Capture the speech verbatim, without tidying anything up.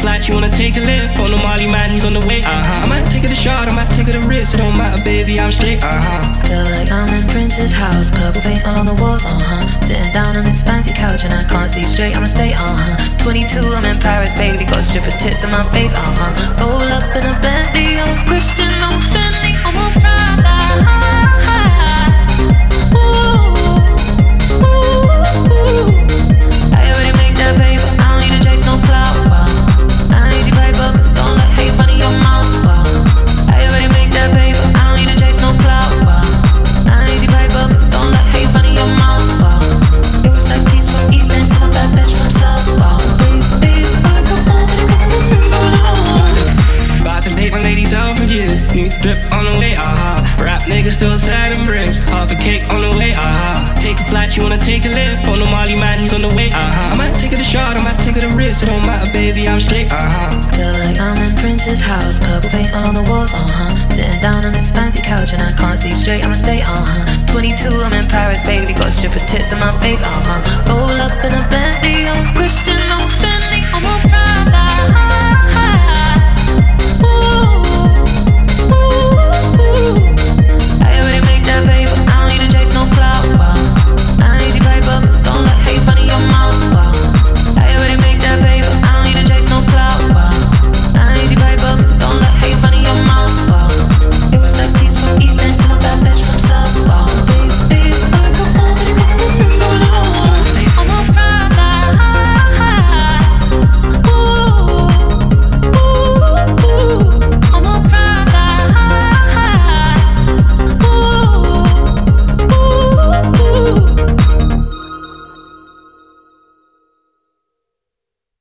flight, you wanna take a lift. On the Molly man, he's on the way, uh-huh. I might take it a shot, I might take it a risk. It don't matter, baby, I'm straight, uh-huh. Feel like I'm in Prince's house, purple paint all on the walls, uh-huh. Sitting down on this fancy couch and I can't see straight, I'ma stay, uh-huh. twenty-two, I'm in Paris, baby, got strippers' tits in my face, uh-huh. Roll up in a Bentley, I'm a Christian, I'm Fendi, I'm a Prada. Ooh, ooh, ooh. I already make that paper, I don't need to chase no clout, wow. I ain't easy paper, don't let hate run in your mouth, wow. I already make that paper, I don't need to chase no clout, wow. I ain't easy paper, don't let hate run in your mouth, wow. It was like peace from East End, I'm a bad bitch from South, wow. Baby, I come on, come on, about to take my lady Selfridges, new drip on the way, uh-huh. Rap niggas still sad and bricks, half a cake on the way, uh-huh. Take a flight, you wanna take a lift. On the Molly man, he's on the way, uh-huh. I might take it a shot, I might take it a risk. It don't matter, baby, I'm straight, uh-huh. Feel like I'm in Prince's house, purple paint all on the walls, uh-huh. Sitting down on this fancy couch and I can't see straight, I'ma stay, uh-huh. twenty-two, I'm in Paris, baby, got strippers' tits in my face, uh-huh. Roll up in a Bentley, I'm a Christian, I'm Fendi, I'm a Prada.